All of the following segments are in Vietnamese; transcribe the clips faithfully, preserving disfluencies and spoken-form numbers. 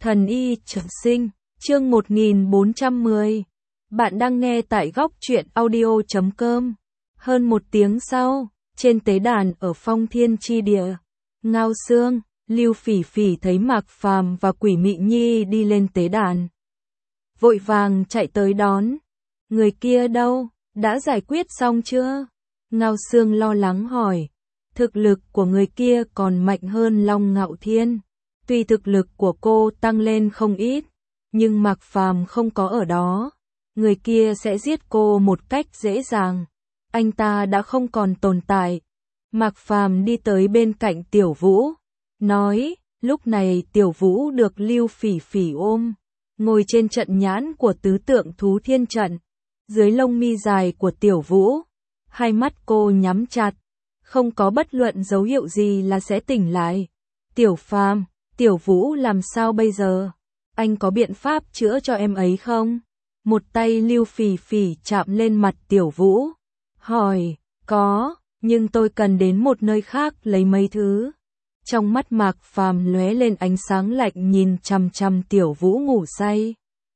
Thần y trường sinh, chương một nghìn bốn trăm mười. Bạn đang nghe tại góc truyện audio chấm com. Hơn một tiếng sau, trên tế đàn ở Phong Thiên Chi Địa, Ngao Xương, Lưu Phỉ Phỉ thấy Mạc Phàm và Quỷ Mị Nhi đi lên tế đàn. Vội vàng chạy tới đón. Người kia đâu, đã giải quyết xong chưa? Ngao Xương lo lắng hỏi. Thực lực của người kia còn mạnh hơn Long Ngạo Thiên. Tuy thực lực của cô tăng lên không ít, nhưng Mạc Phàm không có ở đó, người kia sẽ giết cô một cách dễ dàng. Anh ta đã không còn tồn tại. Mạc Phàm đi tới bên cạnh Tiểu Vũ, nói, lúc này Tiểu Vũ được Lưu Phỉ Phỉ ôm, ngồi trên trận nhãn của tứ tượng thú thiên trận, dưới lông mi dài của Tiểu Vũ, hai mắt cô nhắm chặt, không có bất luận dấu hiệu gì là sẽ tỉnh lại. Tiểu Phàm, Tiểu Vũ làm sao bây giờ? Anh có biện pháp chữa cho em ấy không? Một tay Lưu Phỉ Phỉ chạm lên mặt Tiểu Vũ, hỏi, có, nhưng tôi cần đến một nơi khác lấy mấy thứ. Trong mắt Mạc Phàm lóe lên ánh sáng lạnh nhìn chằm chằm Tiểu Vũ ngủ say.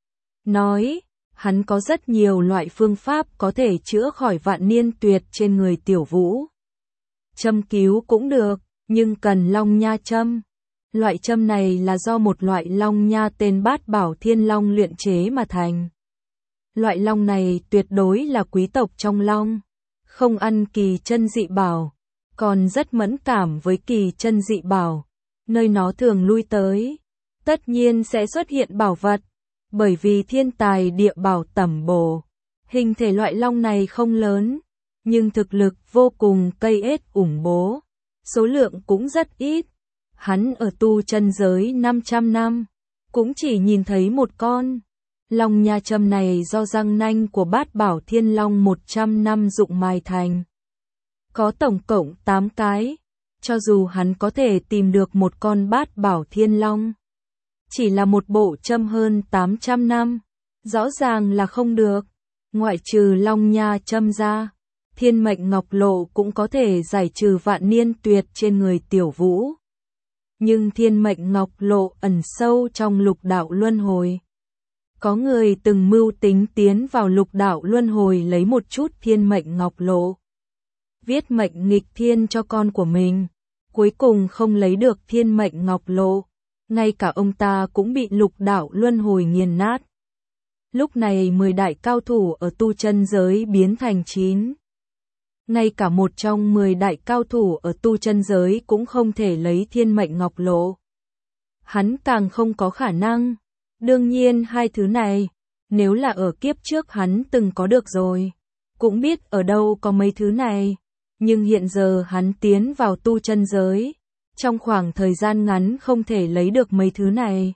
Nói, hắn có rất nhiều loại phương pháp có thể chữa khỏi vạn niên tuyệt trên người Tiểu Vũ. Châm cứu cũng được, nhưng cần long nha châm. Loại châm này là do một loại long nha tên Bát Bảo Thiên Long luyện chế mà thành. Loại long này tuyệt đối là quý tộc trong long, không ăn kỳ chân dị bảo, còn rất mẫn cảm với kỳ chân dị bảo. Nơi nó thường lui tới, tất nhiên sẽ xuất hiện bảo vật, bởi vì thiên tài địa bảo tẩm bổ. Hình thể loại long này không lớn, nhưng thực lực vô cùng cây ết ủng bố, số lượng cũng rất ít. Hắn ở tu chân giới năm trăm năm, cũng chỉ nhìn thấy một con. Long nha châm này do răng nanh của Bát Bảo Thiên Long một trăm năm dụng mài thành. Có tổng cộng tám cái, cho dù hắn có thể tìm được một con Bát Bảo Thiên Long. Chỉ là một bộ châm hơn tám trăm năm, rõ ràng là không được. Ngoại trừ long nha châm ra, Thiên Mệnh Ngọc Lộ cũng có thể giải trừ vạn niên tuyệt trên người Tiểu Vũ. Nhưng Thiên Mệnh Ngọc Lộ ẩn sâu trong lục đạo luân hồi. Có người từng mưu tính tiến vào lục đạo luân hồi lấy một chút Thiên Mệnh Ngọc Lộ, viết mệnh nghịch thiên cho con của mình, cuối cùng không lấy được Thiên Mệnh Ngọc Lộ, ngay cả ông ta cũng bị lục đạo luân hồi nghiền nát. Lúc này mười đại cao thủ ở tu chân giới biến thành chín. Ngay cả một trong mười đại cao thủ ở tu chân giới cũng không thể lấy Thiên Mệnh Ngọc Lộ. Hắn càng không có khả năng. Đương nhiên hai thứ này, nếu là ở kiếp trước hắn từng có được rồi, cũng biết ở đâu có mấy thứ này. Nhưng hiện giờ hắn tiến vào tu chân giới, trong khoảng thời gian ngắn không thể lấy được mấy thứ này.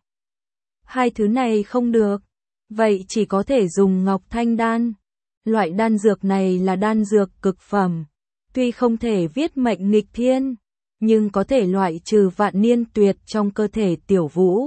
Hai thứ này không được, vậy chỉ có thể dùng Ngọc Thanh Đan. Loại đan dược này là đan dược cực phẩm, tuy không thể viết mệnh nghịch thiên, nhưng có thể loại trừ vạn niên tuyệt trong cơ thể Tiểu Vũ.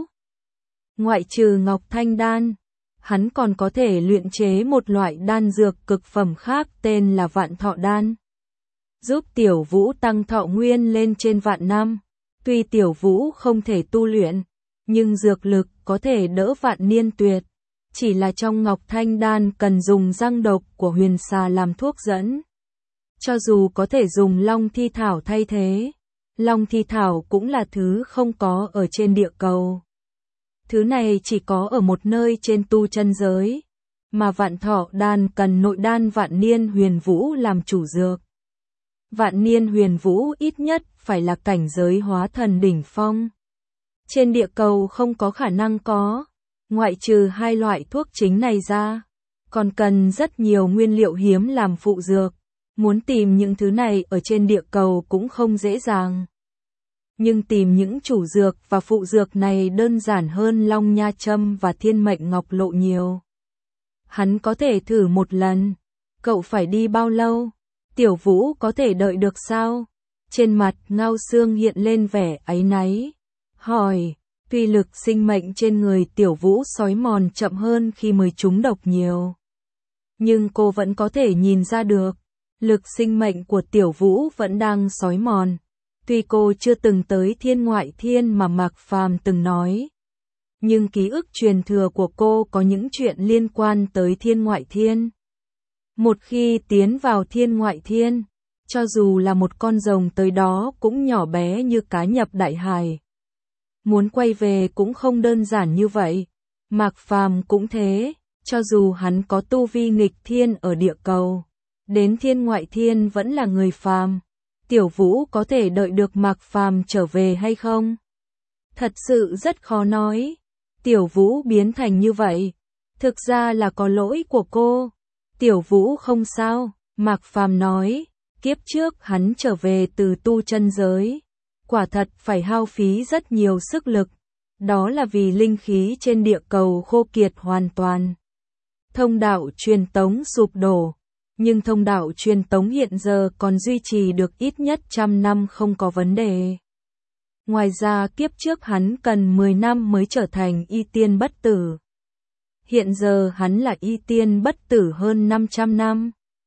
Ngoại trừ Ngọc Thanh Đan, hắn còn có thể luyện chế một loại đan dược cực phẩm khác tên là Vạn Thọ Đan, giúp Tiểu Vũ tăng thọ nguyên lên trên vạn năm. Tuy Tiểu Vũ không thể tu luyện, nhưng dược lực có thể đỡ vạn niên tuyệt. Chỉ là trong Ngọc Thanh Đan cần dùng răng độc của huyền xà làm thuốc dẫn. Cho dù có thể dùng Long Thi Thảo thay thế, Long Thi Thảo cũng là thứ không có ở trên địa cầu. Thứ này chỉ có ở một nơi trên tu chân giới, mà Vạn Thọ Đan cần nội đan Vạn Niên Huyền Vũ làm chủ dược. Vạn Niên Huyền Vũ ít nhất phải là cảnh giới hóa thần đỉnh phong. Trên địa cầu không có khả năng có. Ngoại trừ hai loại thuốc chính này ra, còn cần rất nhiều nguyên liệu hiếm làm phụ dược. Muốn tìm những thứ này ở trên địa cầu cũng không dễ dàng. Nhưng tìm những chủ dược và phụ dược này đơn giản hơn Long Nha Châm và Thiên Mệnh Ngọc Lộ nhiều. Hắn có thể thử một lần. Cậu phải đi bao lâu? Tiểu Vũ có thể đợi được sao? Trên mặt Ngao Xương hiện lên vẻ áy náy. Hỏi. Tuy lực sinh mệnh trên người Tiểu Vũ xói mòn chậm hơn khi mới trúng độc nhiều, nhưng cô vẫn có thể nhìn ra được, lực sinh mệnh của Tiểu Vũ vẫn đang xói mòn. Tuy cô chưa từng tới thiên ngoại thiên mà Mạc Phàm từng nói, nhưng ký ức truyền thừa của cô có những chuyện liên quan tới thiên ngoại thiên. Một khi tiến vào thiên ngoại thiên, cho dù là một con rồng tới đó cũng nhỏ bé như cá nhập đại hải. Muốn quay về cũng không đơn giản như vậy. Mạc Phàm cũng thế, cho dù hắn có tu vi nghịch thiên ở địa cầu, đến thiên ngoại thiên vẫn là người phàm. Tiểu Vũ có thể đợi được Mạc Phàm trở về hay không? Thật sự rất khó nói. Tiểu Vũ biến thành như vậy, thực ra là có lỗi của cô. Tiểu Vũ không sao, Mạc Phàm nói, kiếp trước hắn trở về từ tu chân giới, quả thật phải hao phí rất nhiều sức lực, đó là vì linh khí trên địa cầu khô kiệt hoàn toàn. Thông đạo truyền tống sụp đổ, nhưng thông đạo truyền tống hiện giờ còn duy trì được ít nhất trăm năm không có vấn đề. Ngoài ra kiếp trước hắn cần mười năm mới trở thành y tiên bất tử. Hiện giờ hắn là y tiên bất tử hơn năm trăm năm.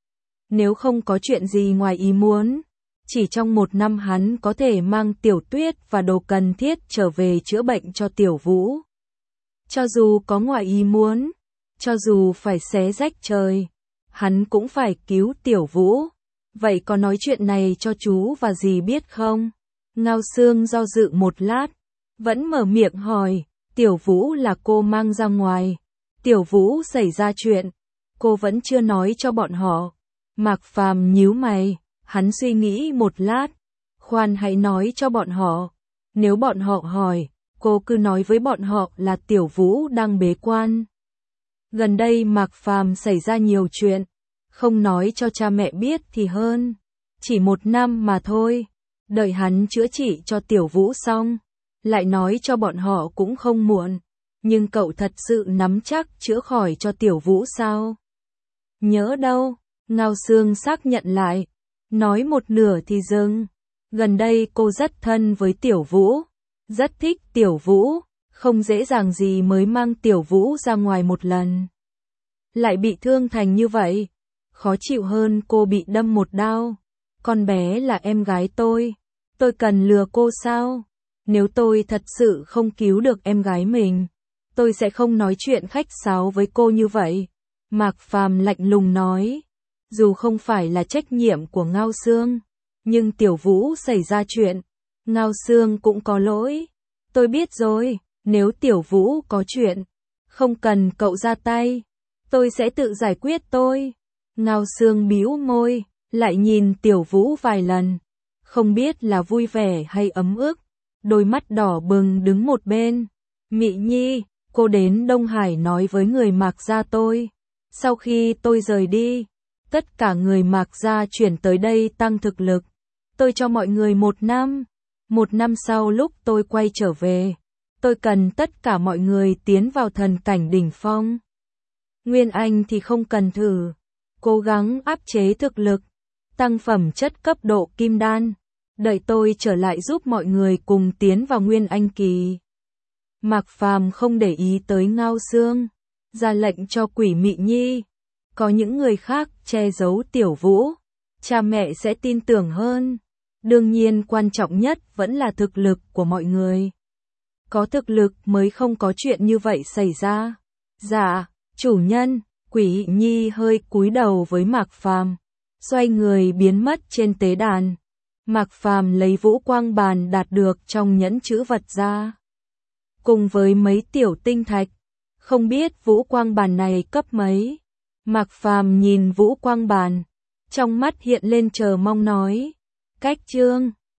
Nếu không có chuyện gì ngoài ý muốn, chỉ trong một năm hắn có thể mang Tiểu Tuyết và đồ cần thiết trở về chữa bệnh cho Tiểu Vũ. Cho dù có ngoài ý muốn, cho dù phải xé rách trời, hắn cũng phải cứu Tiểu Vũ. Vậy có nói chuyện này cho chú và dì biết không? Ngao Sương do dự một lát, vẫn mở miệng hỏi, Tiểu Vũ là cô mang ra ngoài. Tiểu Vũ xảy ra chuyện, cô vẫn chưa nói cho bọn họ. Mạc Phàm nhíu mày, hắn suy nghĩ một lát, khoan hãy nói cho bọn họ. Nếu bọn họ hỏi, cô cứ nói với bọn họ là Tiểu Vũ đang bế quan. Gần đây Mạc Phàm xảy ra nhiều chuyện, không nói cho cha mẹ biết thì hơn. Chỉ một năm mà thôi, đợi hắn chữa trị cho Tiểu Vũ xong, lại nói cho bọn họ cũng không muộn. Nhưng cậu thật sự nắm chắc chữa khỏi cho Tiểu Vũ sao? Nhớ đâu, Ngao Sương xác nhận lại, nói một nửa thì dừng. Gần đây cô rất thân với Tiểu Vũ, rất thích Tiểu Vũ, không dễ dàng gì mới mang Tiểu Vũ ra ngoài một lần. Lại bị thương thành như vậy, khó chịu hơn cô bị đâm một đao. Con bé là em gái tôi, tôi cần lừa cô sao? Nếu tôi thật sự không cứu được em gái mình, tôi sẽ không nói chuyện khách sáo với cô như vậy. Mạc Phàm lạnh lùng nói, dù không phải là trách nhiệm của Ngao Sương, nhưng Tiểu Vũ xảy ra chuyện, Ngao Sương cũng có lỗi. Tôi biết rồi, nếu Tiểu Vũ có chuyện, không cần cậu ra tay, tôi sẽ tự giải quyết tôi. Ngao Sương bĩu môi, lại nhìn Tiểu Vũ vài lần, không biết là vui vẻ hay ấm ức, đôi mắt đỏ bừng đứng một bên. Mị Nhi, cô đến Đông Hải nói với người Mạc gia tôi. Sau khi tôi rời đi, tất cả người Mạc gia chuyển tới đây tăng thực lực. Tôi cho mọi người một năm. Một năm sau lúc tôi quay trở về, tôi cần tất cả mọi người tiến vào thần cảnh đỉnh phong. Nguyên Anh thì không cần thử, cố gắng áp chế thực lực, tăng phẩm chất cấp độ kim đan. Đợi tôi trở lại giúp mọi người cùng tiến vào Nguyên Anh kỳ. Mạc Phàm không để ý tới Ngao Sương, ra lệnh cho Quỷ Mị Nhi. Có những người khác che giấu Tiểu Vũ, cha mẹ sẽ tin tưởng hơn. Đương nhiên quan trọng nhất vẫn là thực lực của mọi người. Có thực lực mới không có chuyện như vậy xảy ra. Dạ, chủ nhân. Quỷ Nhi hơi cúi đầu với Mạc Phàm, xoay người biến mất trên tế đàn. Mạc Phàm lấy vũ quang bàn đạt được trong nhẫn chữ vật ra, cùng với mấy tiểu tinh thạch. Không biết vũ quang bàn này cấp mấy. Mạc Phàm nhìn vũ quang bàn, trong mắt hiện lên chờ mong nói. Cách chương